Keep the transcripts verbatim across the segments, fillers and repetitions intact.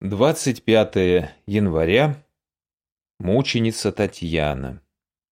двадцать пятое января. Мученица Татьяна.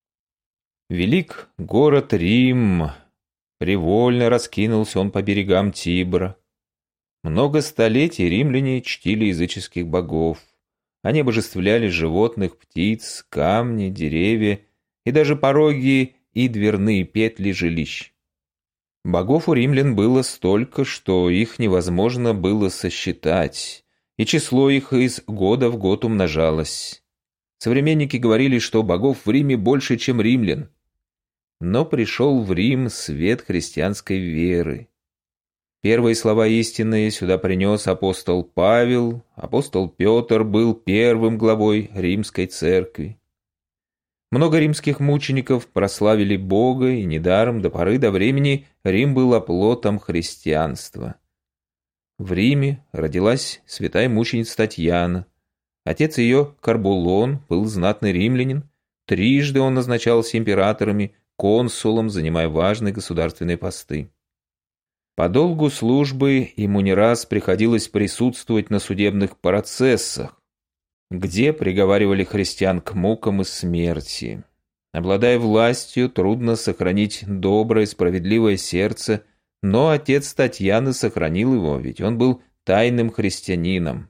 Велик город Рим, привольно раскинулся он по берегам Тибра. Много столетий римляне чтили языческих богов. Они обожествляли животных, птиц, камни, деревья и даже пороги и дверные петли жилищ. Богов у римлян было столько, что их невозможно было сосчитать, и число их из года в год умножалось. Современники говорили, что богов в Риме больше, чем римлян. Но пришел в Рим свет христианской веры. Первые слова истинные сюда принес апостол Павел. Апостол Петр был первым главой римской церкви. Много римских мучеников прославили Бога, и недаром до поры до времени Рим был оплотом христианства. В Риме родилась святая мученица Татьяна. Отец ее, Карбулон, был знатный римлянин. Трижды он назначался императорами, консулом, занимая важные государственные посты. По долгу службы ему не раз приходилось присутствовать на судебных процессах, где приговаривали христиан к мукам и смерти. Обладая властью, трудно сохранить доброе, справедливое сердце, но отец Татьяны сохранил его, ведь он был тайным христианином.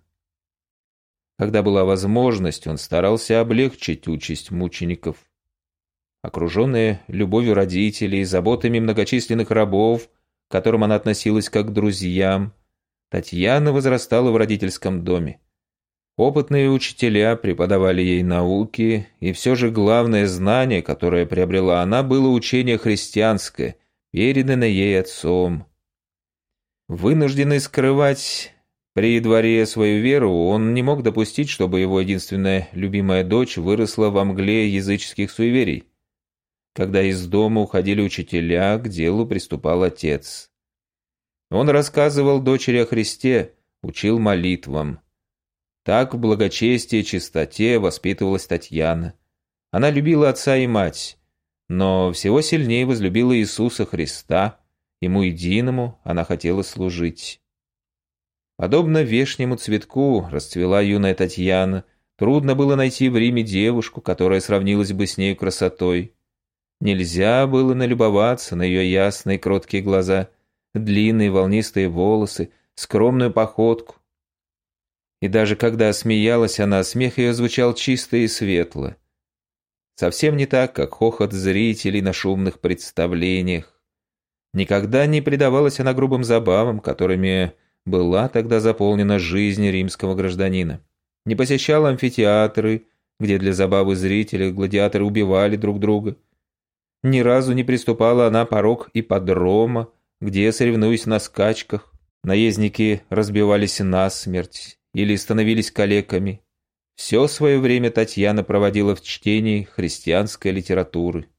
Когда была возможность, он старался облегчить участь мучеников. Окруженная любовью родителей, заботами многочисленных рабов, к которым она относилась как к друзьям, Татьяна возрастала в родительском доме. Опытные учителя преподавали ей науки, и все же главное знание, которое приобрела она, было учение христианское, переданное ей отцом. Вынужденный скрывать при дворе свою веру, он не мог допустить, чтобы его единственная любимая дочь выросла во мгле языческих суеверий. Когда из дома уходили учителя, к делу приступал отец. Он рассказывал дочери о Христе, учил молитвам. Так в благочестии и чистоте воспитывалась Татьяна. Она любила отца и мать, но всего сильнее возлюбила Иисуса Христа, ему единому она хотела служить. Подобно вешнему цветку расцвела юная Татьяна. Трудно было найти в Риме девушку, которая сравнилась бы с нею красотой. Нельзя было налюбоваться на ее ясные кроткие глаза, длинные волнистые волосы, скромную походку. И даже когда смеялась она, смех ее звучал чисто и светло. Совсем не так, как хохот зрителей на шумных представлениях. Никогда не предавалась она грубым забавам, которыми была тогда заполнена жизнь римского гражданина. Не посещала амфитеатры, где для забавы зрителей гладиаторы убивали друг друга. Ни разу не приступала она порог ипподрома, где, соревнуясь на скачках, наездники разбивались насмерть или становились калеками. Все свое время Татьяна проводила в чтении христианской литературы.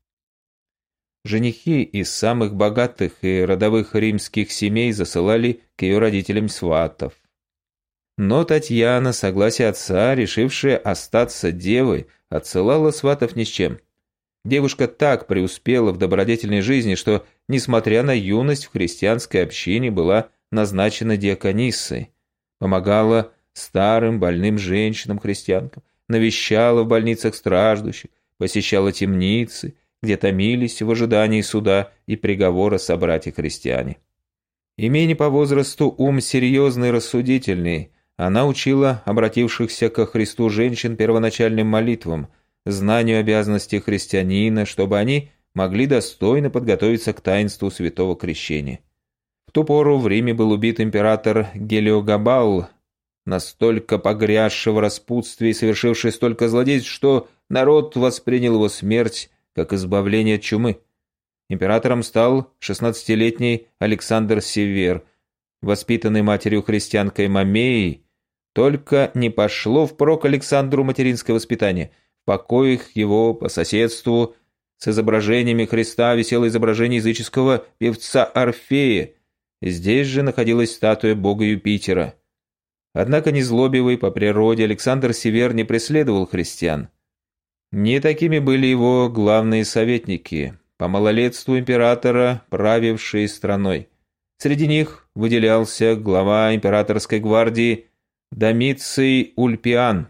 Женихи из самых богатых и родовых римских семей засылали к ее родителям сватов. Но Татьяна, согласие отца, решившая остаться девой, отсылала сватов ни с чем. Девушка так преуспела в добродетельной жизни, что, несмотря на юность, в христианской общине была назначена диакониссой, помогала старым больным женщинам-христианкам, навещала в больницах страждущих, посещала темницы, где томились в ожидании суда и приговора собратья-христиане. Имея не по возрасту ум серьезный и рассудительный, она учила обратившихся ко Христу женщин первоначальным молитвам, знанию обязанностей христианина, чтобы они могли достойно подготовиться к таинству святого крещения. В ту пору в Риме был убит император Гелиогабал, настолько погрязший в распутстве и совершивший столько злодейств, что народ воспринял его смерть как избавление от чумы. Императором стал шестнадцатилетний Александр Север, воспитанный матерью-христианкой Мамеей. Только не пошло впрок Александру материнское воспитание. В покоях его по соседству с изображениями Христа висело изображение языческого певца Орфея. Здесь же находилась статуя бога Юпитера. Однако незлобивый по природе Александр Север не преследовал христиан. Не такими были его главные советники, по малолетству императора, правившие страной. Среди них выделялся глава императорской гвардии Домиций Ульпиан.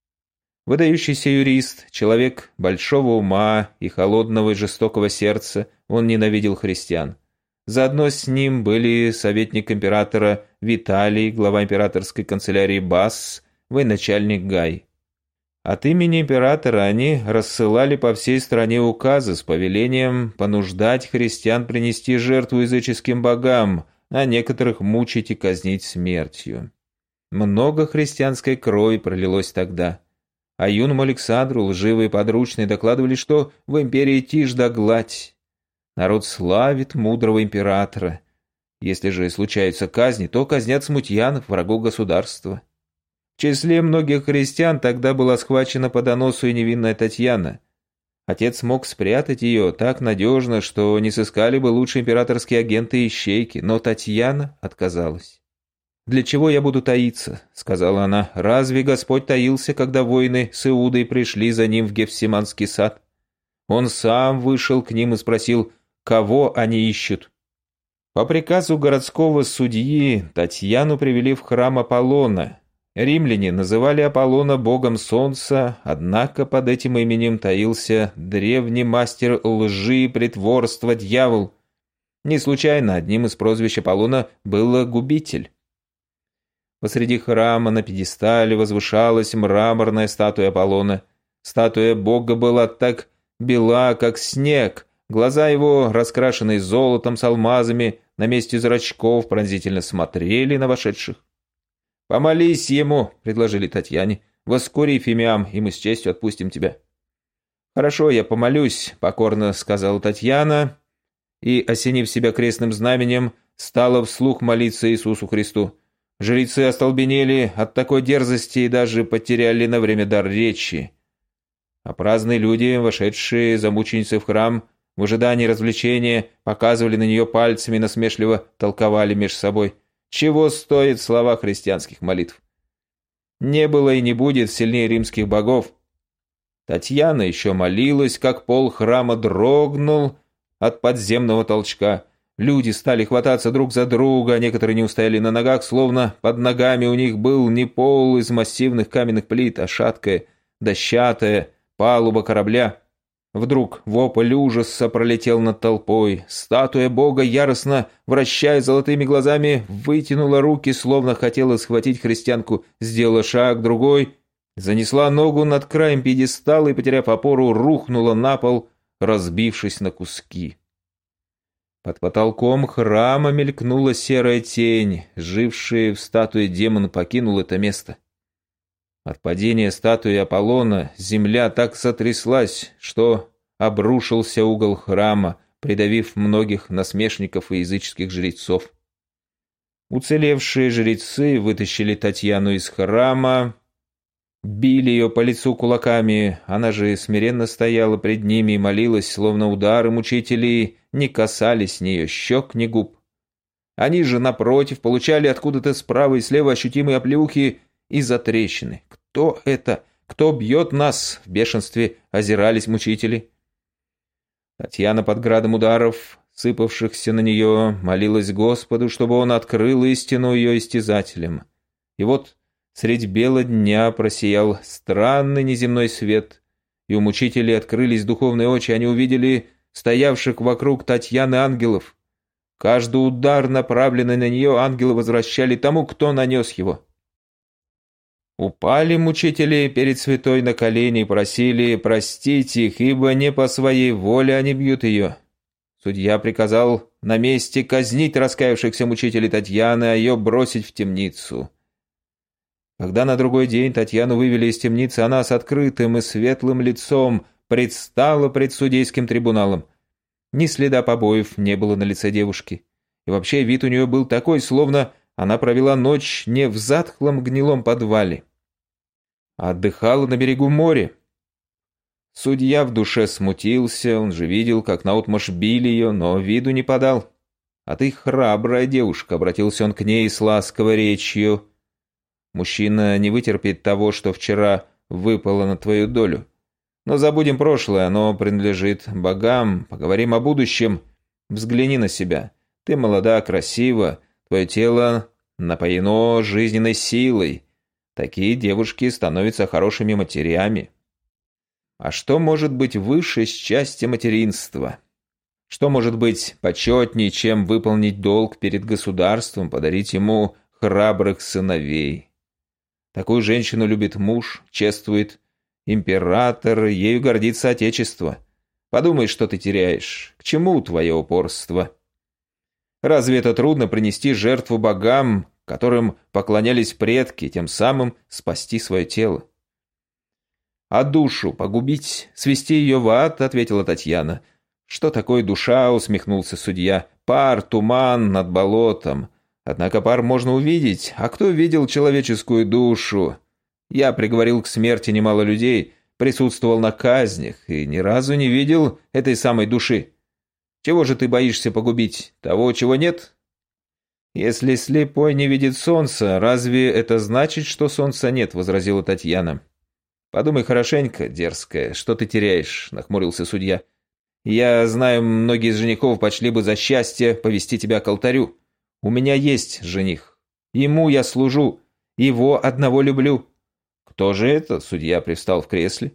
Выдающийся юрист, человек большого ума и холодного и жестокого сердца, он ненавидел христиан. Заодно с ним были советник императора Виталий, глава императорской канцелярии Басс, военачальник Гай. От имени императора они рассылали по всей стране указы с повелением понуждать христиан принести жертву языческим богам, а некоторых мучить и казнить смертью. Много христианской крови пролилось тогда. А юному Александру лживые подручные докладывали, что в империи тишь да гладь. Народ славит мудрого императора. Если же случаются казни, то казнят смутьянов, врагов государства. В числе многих христиан тогда была схвачена по доносу и невинная Татьяна. Отец мог спрятать ее так надежно, что не сыскали бы лучше императорские агенты и ищейки, но Татьяна отказалась. «Для чего я буду таиться?» — сказала она. «Разве Господь таился, когда воины с Иудой пришли за ним в Гефсиманский сад? Он сам вышел к ним и спросил, кого они ищут». По приказу городского судьи Татьяну привели в храм Аполлона. Римляне называли Аполлона богом солнца, однако под этим именем таился древний мастер лжи и притворства дьявол. Не случайно одним из прозвищ Аполлона было «губитель». Посреди храма на пьедестале возвышалась мраморная статуя Аполлона. Статуя бога была так бела, как снег. Глаза его, раскрашенные золотом с алмазами, на месте зрачков пронзительно смотрели на вошедших. «Помолись ему», — предложили Татьяне. «Воскури фимиам, и мы с честью отпустим тебя». «Хорошо, я помолюсь», — покорно сказала Татьяна, и, осенив себя крестным знаменем, стала вслух молиться Иисусу Христу. Жрецы остолбенели от такой дерзости и даже потеряли на время дар речи. А праздные люди, вошедшие за мученицей в храм, в ожидании развлечения, показывали на нее пальцами и насмешливо толковали меж собой. Чего стоят слова христианских молитв? Не было и не будет сильнее римских богов. Татьяна еще молилась, как пол храма дрогнул от подземного толчка. Люди стали хвататься друг за друга, некоторые не устояли на ногах, словно под ногами у них был не пол из массивных каменных плит, а шаткая, дощатая палуба корабля. Вдруг вопль ужаса пролетел над толпой. Статуя бога, яростно вращая золотыми глазами, вытянула руки, словно хотела схватить христианку, сделала шаг, другой, занесла ногу над краем пьедестала и, потеряв опору, рухнула на пол, разбившись на куски. Под потолком храма мелькнула серая тень. Живший в статуе демон покинул это место. От падения статуи Аполлона земля так сотряслась, что обрушился угол храма, придавив многих насмешников и языческих жрецов. Уцелевшие жрецы вытащили Татьяну из храма, били ее по лицу кулаками, она же смиренно стояла пред ними и молилась, словно удары мучителей не касались нее щек, ни губ. Они же, напротив, получали откуда-то справа и слева ощутимые оплеухи и затрещины. Кто это? Кто бьет нас? В бешенстве озирались мучители. Татьяна под градом ударов, сыпавшихся на нее, молилась Господу, чтобы он открыл истину ее истязателям. И вот средь бела дня просиял странный неземной свет, и у мучителей открылись духовные очи, они увидели стоявших вокруг Татьяны ангелов. Каждый удар, направленный на нее, ангелы возвращали тому, кто нанес его. Упали мучители перед святой на колени и просили простить их, ибо не по своей воле они бьют ее. Судья приказал на месте казнить раскаявшихся мучителей Татьяны, а ее бросить в темницу. Когда на другой день Татьяну вывели из темницы, она с открытым и светлым лицом предстала пред судейским трибуналом. Ни следа побоев не было на лице девушки. И вообще вид у нее был такой, словно она провела ночь не в затхлом гнилом подвале, а отдыхала на берегу моря. Судья в душе смутился, он же видел, как наотмашь били ее, но виду не подал. «А ты храбрая девушка», — обратился он к ней с ласковой речью. «Мужчина не вытерпит того, что вчера выпало на твою долю. Но забудем прошлое, оно принадлежит богам, поговорим о будущем. Взгляни на себя. Ты молода, красива, твое тело напоено жизненной силой. Такие девушки становятся хорошими матерями. А что может быть выше счастья материнства? Что может быть почетнее, чем выполнить долг перед государством, подарить ему храбрых сыновей? Такую женщину любит муж, чествует император, ею гордится отечество. Подумай, что ты теряешь. К чему твое упорство? Разве это трудно принести жертву богам, которым поклонялись предки, тем самым спасти свое тело? «А душу погубить, свести ее в ад?» — ответила Татьяна. «Что такое душа?» — усмехнулся судья. «Пар, туман над болотом. Однако пар можно увидеть. А кто видел человеческую душу? Я приговорил к смерти немало людей, присутствовал на казнях и ни разу не видел этой самой души. Чего же ты боишься погубить? Того, чего нет?» «Если слепой не видит солнца, разве это значит, что солнца нет?» — возразила Татьяна. «Подумай хорошенько, дерзкая, что ты теряешь?» — нахмурился судья. «Я знаю, многие из женихов почли бы за счастье повести тебя к алтарю. У меня есть жених. Ему я служу, его одного люблю». «Кто же это?» — судья привстал в кресле.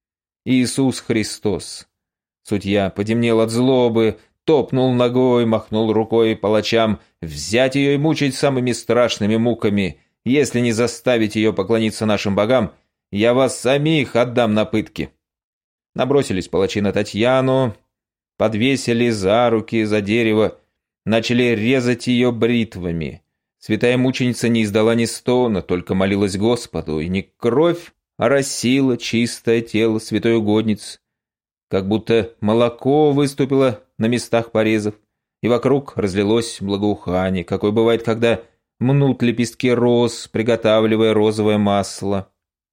«Иисус Христос». Судья потемнел от злобы, топнул ногой, махнул рукой палачам. «Взять ее и мучить самыми страшными муками. Если не заставить ее поклониться нашим богам, я вас самих отдам на пытки». Набросились палачи на Татьяну, подвесили за руки, за дерево, начали резать ее бритвами. Святая мученица не издала ни стона, только молилась Господу, и не кровь оросила чистое тело святой угодницы, как будто молоко выступило на местах порезов, и вокруг разлилось благоухание, какое бывает, когда мнут лепестки роз, приготавливая розовое масло.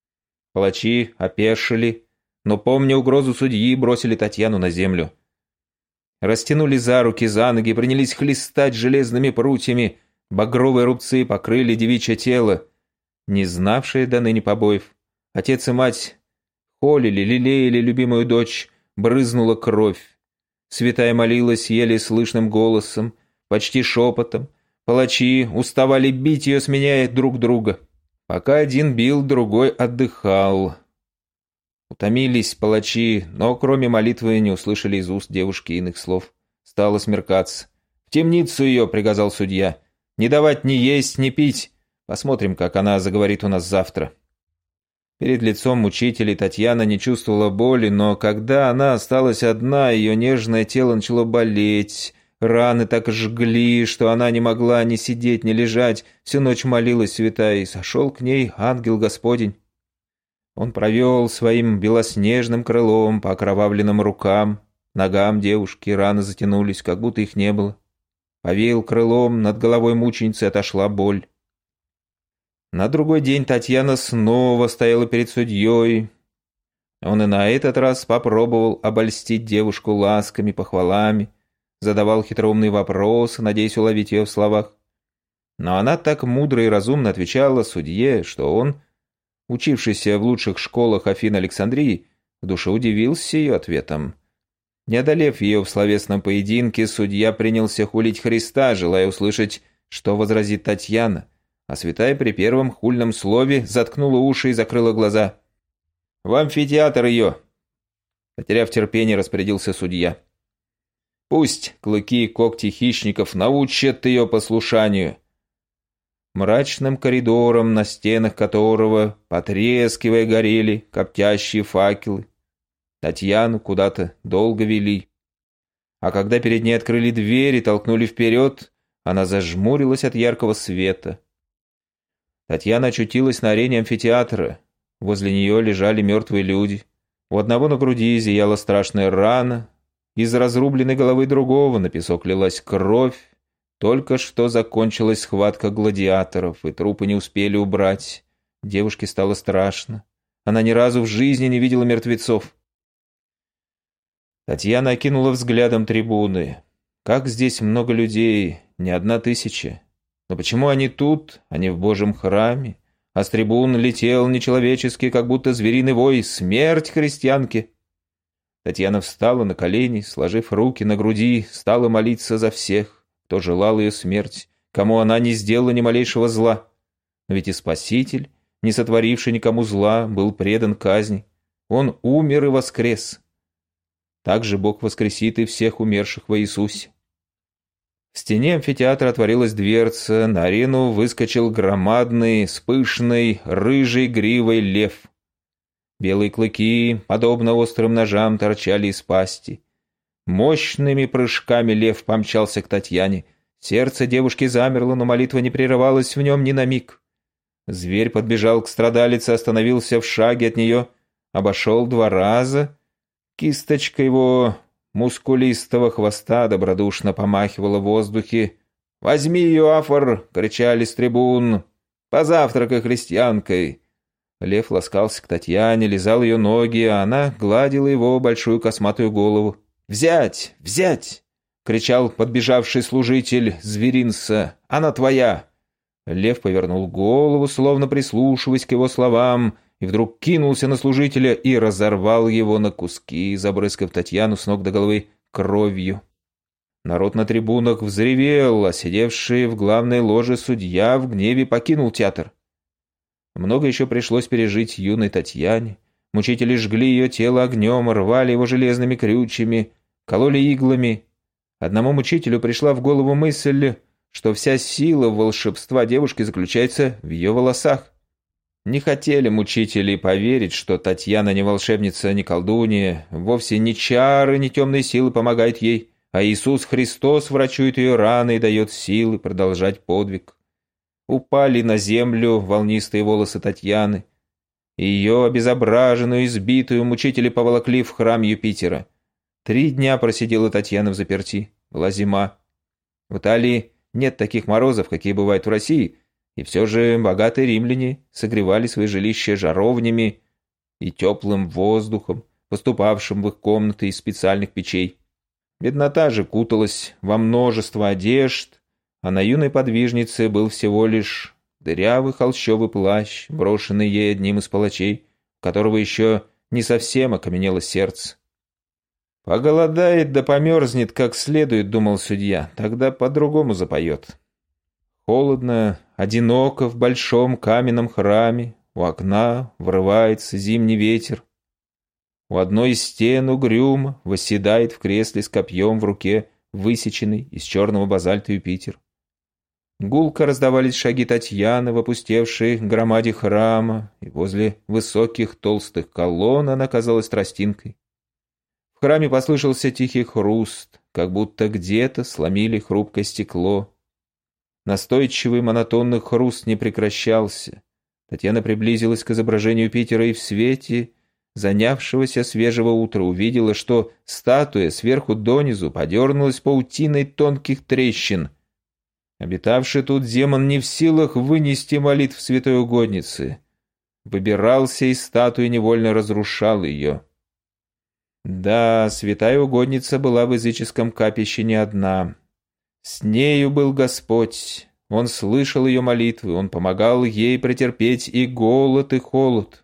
Палачи опешили, но, помня угрозу судьи, бросили Татьяну на землю. Растянули за руки, за ноги, принялись хлестать железными прутьями. Багровые рубцы покрыли девичье тело, не знавшие до ныне побоев. Отец и мать холили, лелеяли любимую дочь, брызнула кровь. Святая молилась еле слышным голосом, почти шепотом. Палачи уставали бить ее, сменяя друг друга. Пока один бил, другой отдыхал. Утомились палачи, но кроме молитвы не услышали из уст девушки иных слов. Стало смеркаться. «В темницу ее!» — приказал судья. «Не давать ни есть, ни пить. Посмотрим, как она заговорит у нас завтра». Перед лицом мучителей Татьяна не чувствовала боли, но когда она осталась одна, ее нежное тело начало болеть. Раны так жгли, что она не могла ни сидеть, ни лежать. Всю ночь молилась святая, и сошел к ней ангел Господень. Он провел своим белоснежным крылом по окровавленным рукам, ногам девушки, раны затянулись, как будто их не было. Повеял крылом, над головой мученицы отошла боль. На другой день Татьяна снова стояла перед судьей. Он и на этот раз попробовал обольстить девушку ласками, похвалами, задавал хитроумные вопросы, надеясь уловить ее в словах. Но она так мудро и разумно отвечала судье, что он, учившийся в лучших школах Афин Александрии, в душе удивился ее ответом. Не одолев ее в словесном поединке, судья принялся хулить Христа, желая услышать, что возразит Татьяна, а святая при первом хульном слове заткнула уши и закрыла глаза. «В амфитеатр ее!» Потеряв терпение, распорядился судья. «Пусть клыки и когти хищников научат ее послушанию». Мрачным коридором, на стенах которого, потрескивая, горели коптящие факелы, Татьяну куда-то долго вели. А когда перед ней открыли дверь и толкнули вперед, она зажмурилась от яркого света. Татьяна очутилась на арене амфитеатра. Возле нее лежали мертвые люди. У одного на груди зияла страшная рана. Из разрубленной головы другого на песок лилась кровь. Только что закончилась схватка гладиаторов, и трупы не успели убрать. Девушке стало страшно. Она ни разу в жизни не видела мертвецов. Татьяна окинула взглядом трибуны. Как здесь много людей, не одна тысяча. Но почему они тут, а не в Божьем храме? А с трибун летел нечеловеческий, как будто звериный вой: «Смерть христианке!» Татьяна встала на колени, сложив руки на груди, стала молиться за всех, кто желал ее смерть, кому она не сделала ни малейшего зла. Но ведь и Спаситель не сотворивший никому зла, был предан казни. Он умер и воскрес. Также Бог воскресит и всех умерших во Иисусе. В стене амфитеатра отворилась дверца, на арену выскочил громадный, с пышной, рыжей гривой лев. Белые клыки, подобно острым ножам, торчали из пасти. Мощными прыжками лев помчался к Татьяне. Сердце девушки замерло, но молитва не прерывалась в нем ни на миг. Зверь подбежал к страдалице, остановился в шаге от нее, обошел два раза. Кисточка его мускулистого хвоста добродушно помахивала в воздухе. «Возьми ее, Афор!» — кричали с трибун. «Позавтракай христианкой!» Лев ласкался к Татьяне, лизал ее ноги, а она гладила его большую косматую голову. «Взять! Взять!» — кричал подбежавший служитель зверинца. «Она твоя!» Лев повернул голову, словно прислушиваясь к его словам, и вдруг кинулся на служителя и разорвал его на куски, забрызгав Татьяну с ног до головы кровью. Народ на трибунах взревел, а сидевший в главной ложе судья в гневе покинул театр. Много еще пришлось пережить юной Татьяне. Мучители жгли ее тело огнем, рвали его железными крючьями, кололи иглами. Одному мучителю пришла в голову мысль, что вся сила волшебства девушки заключается в ее волосах. Не хотели мучители поверить, что Татьяна не волшебница, не колдунья, вовсе не чары, не темные силы помогают ей, а Иисус Христос врачует ее раны и дает силы продолжать подвиг. Упали на землю волнистые волосы Татьяны. Ее обезображенную, избитую мучители поволокли в храм Юпитера. Три дня просидела Татьяна в заперти. Была зима. В Италии нет таких морозов, какие бывают в России, и все же богатые римляне согревали свои жилища жаровнями и теплым воздухом, поступавшим в их комнаты из специальных печей. Беднота же куталась во множество одежд, а на юной подвижнице был всего лишь дырявый холщовый плащ, брошенный ей одним из палачей, у которого еще не совсем окаменело сердце. «Поголодает да померзнет как следует», — думал судья, — «тогда по-другому запоет». Холодно, одиноко в большом каменном храме, у окна врывается зимний ветер. У одной из стен угрюмо восседает в кресле с копьем в руке высеченный из черного базальта Юпитер. Гулко раздавались шаги Татьяны в опустевшей громаде храма, и возле высоких толстых колонн она казалась тростинкой. В храме послышался тихий хруст, как будто где-то сломили хрупкое стекло. Настойчивый монотонный хруст не прекращался. Татьяна приблизилась к изображению Юпитера и в свете занявшегося свежего утра увидела, что статуя сверху донизу подернулась паутиной тонких трещин. Обитавший тут демон не в силах вынести молитв святой угодницы. Выбирался из статуи, невольно разрушал ее. Да, святая угодница была в языческом капище не одна. С нею был Господь. Он слышал ее молитвы, он помогал ей претерпеть и голод, и холод.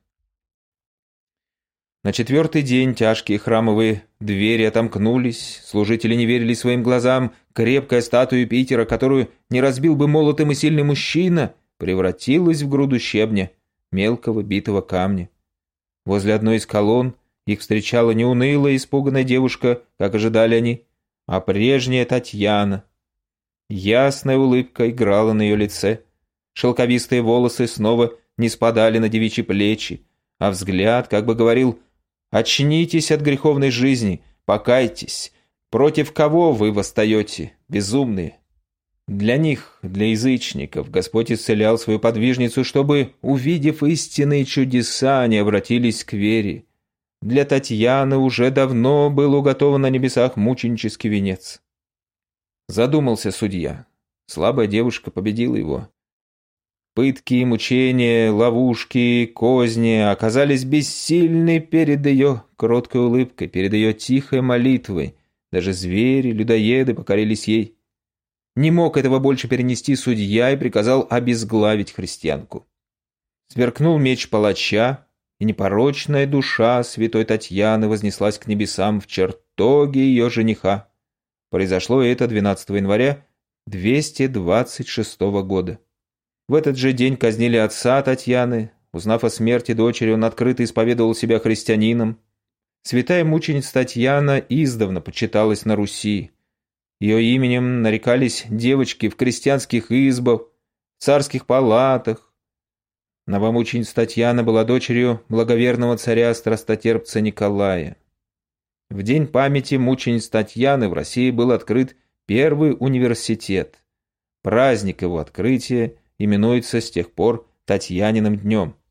На четвертый день тяжкие храмовые двери отомкнулись, служители не верили своим глазам, крепкая статуя Юпитера, которую не разбил бы молотом и сильный мужчина, превратилась в груду щебня, мелкого битого камня. Возле одной из колонн их встречала не унылая, испуганная девушка, как ожидали они, а прежняя Татьяна. Ясная улыбка играла на ее лице, шелковистые волосы снова не спадали на девичьи плечи, а взгляд как бы говорил: «Очнитесь от греховной жизни, покайтесь. Против кого вы восстаете, безумные?» Для них, для язычников, Господь исцелял свою подвижницу, чтобы, увидев истинные чудеса, они обратились к вере. Для Татьяны уже давно был уготован на небесах мученический венец. Задумался судья. Слабая девушка победила его. Пытки, мучения, ловушки, козни оказались бессильны перед ее кроткой улыбкой, перед ее тихой молитвой. Даже звери, людоеды покорились ей. Не мог этого больше перенести судья и приказал обезглавить христианку. Сверкнул меч палача, и непорочная душа святой Татьяны вознеслась к небесам в чертоге ее жениха. Произошло это двенадцатого января двести двадцать шестого года. В этот же день казнили отца Татьяны, Узнав о смерти дочери, он открыто исповедовал себя христианином. Святая мученица Татьяна издавна почиталась на Руси. Ее именем нарекались девочки в крестьянских избах, в царских палатах. Новомученица Татьяна была дочерью благоверного царя-страстотерпца Николая. В день памяти мученицы Татьяны в России был открыт первый университет. Праздник его открытия именуется с тех пор Татьяниным днем.